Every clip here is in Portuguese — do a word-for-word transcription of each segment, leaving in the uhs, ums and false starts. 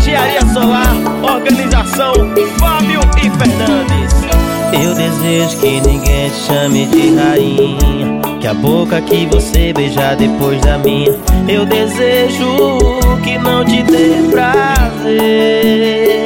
Engenharia Solar, organização Fábio e Fernandes. Eu desejo que ninguém te chame de rainha, que a boca que você beijar depois da minha. Eu desejo que não te dê prazer.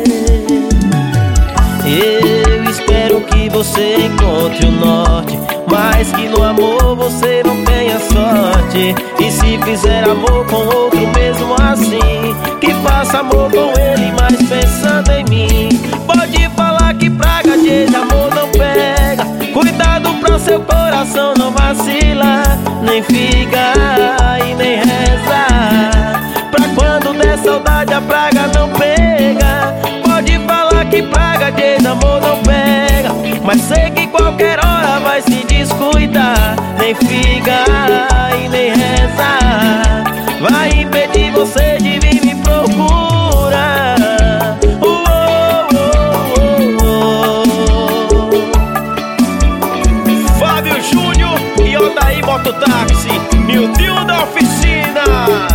Eu espero que você encontre o norte, mas que no amor você não tenha sorte. E se fizer amor com outro mesmo assim, que faça amor com ele, mas pensando em mim. Pode falar que praga de amor não pega, cuidado pra seu coração não vacilar. Nem fica e nem reza, pra quando der saudade a praga não pega. Pode falar que praga de amor não pega, mas sei que qualquer hora vai se descuidar. Nem fica e nem reza, vai impedir você de vir me procurar. Oh, oh, oh, oh, oh. Fábio Júnior e Odaí Mototáxi, Nildinho da oficina.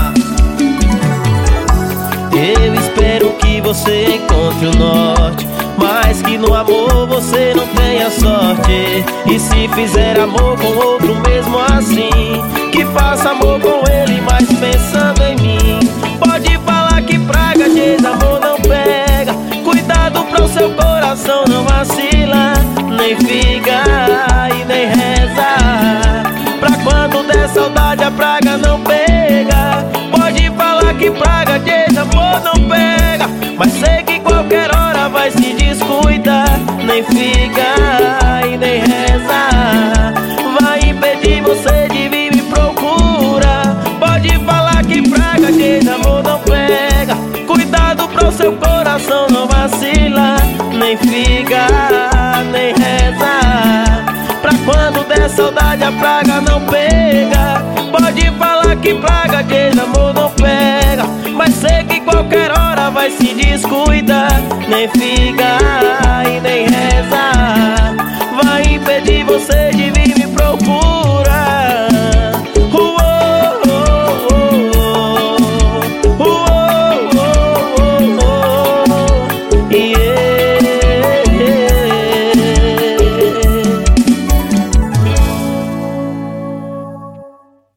Eu espero que você encontre o norte, mas que no amor você não tenha sorte. E se fizer amor com outro mesmo assim, que faça amor com ele, mas pensando em mim. Pode falar que praga de amor não pega, cuidado pra o seu coração não vacila. Nem fica e nem reza, pra quando der saudade a praga não pega. Pode falar que praga de amor não pega, mas sei que qualquer hora vai se descuidar. Nem fica e nem reza, vai impedir você de vir me procurar. Pode falar que praga de amor não pega, cuidado pra o seu coração não vacila. Nem fica nem reza, pra quando der saudade a praga não pega. Pode falar que praga de amor não pega, mas sei que qualquer hora vai se descuidar. Nem fica e nem reza, vai impedir você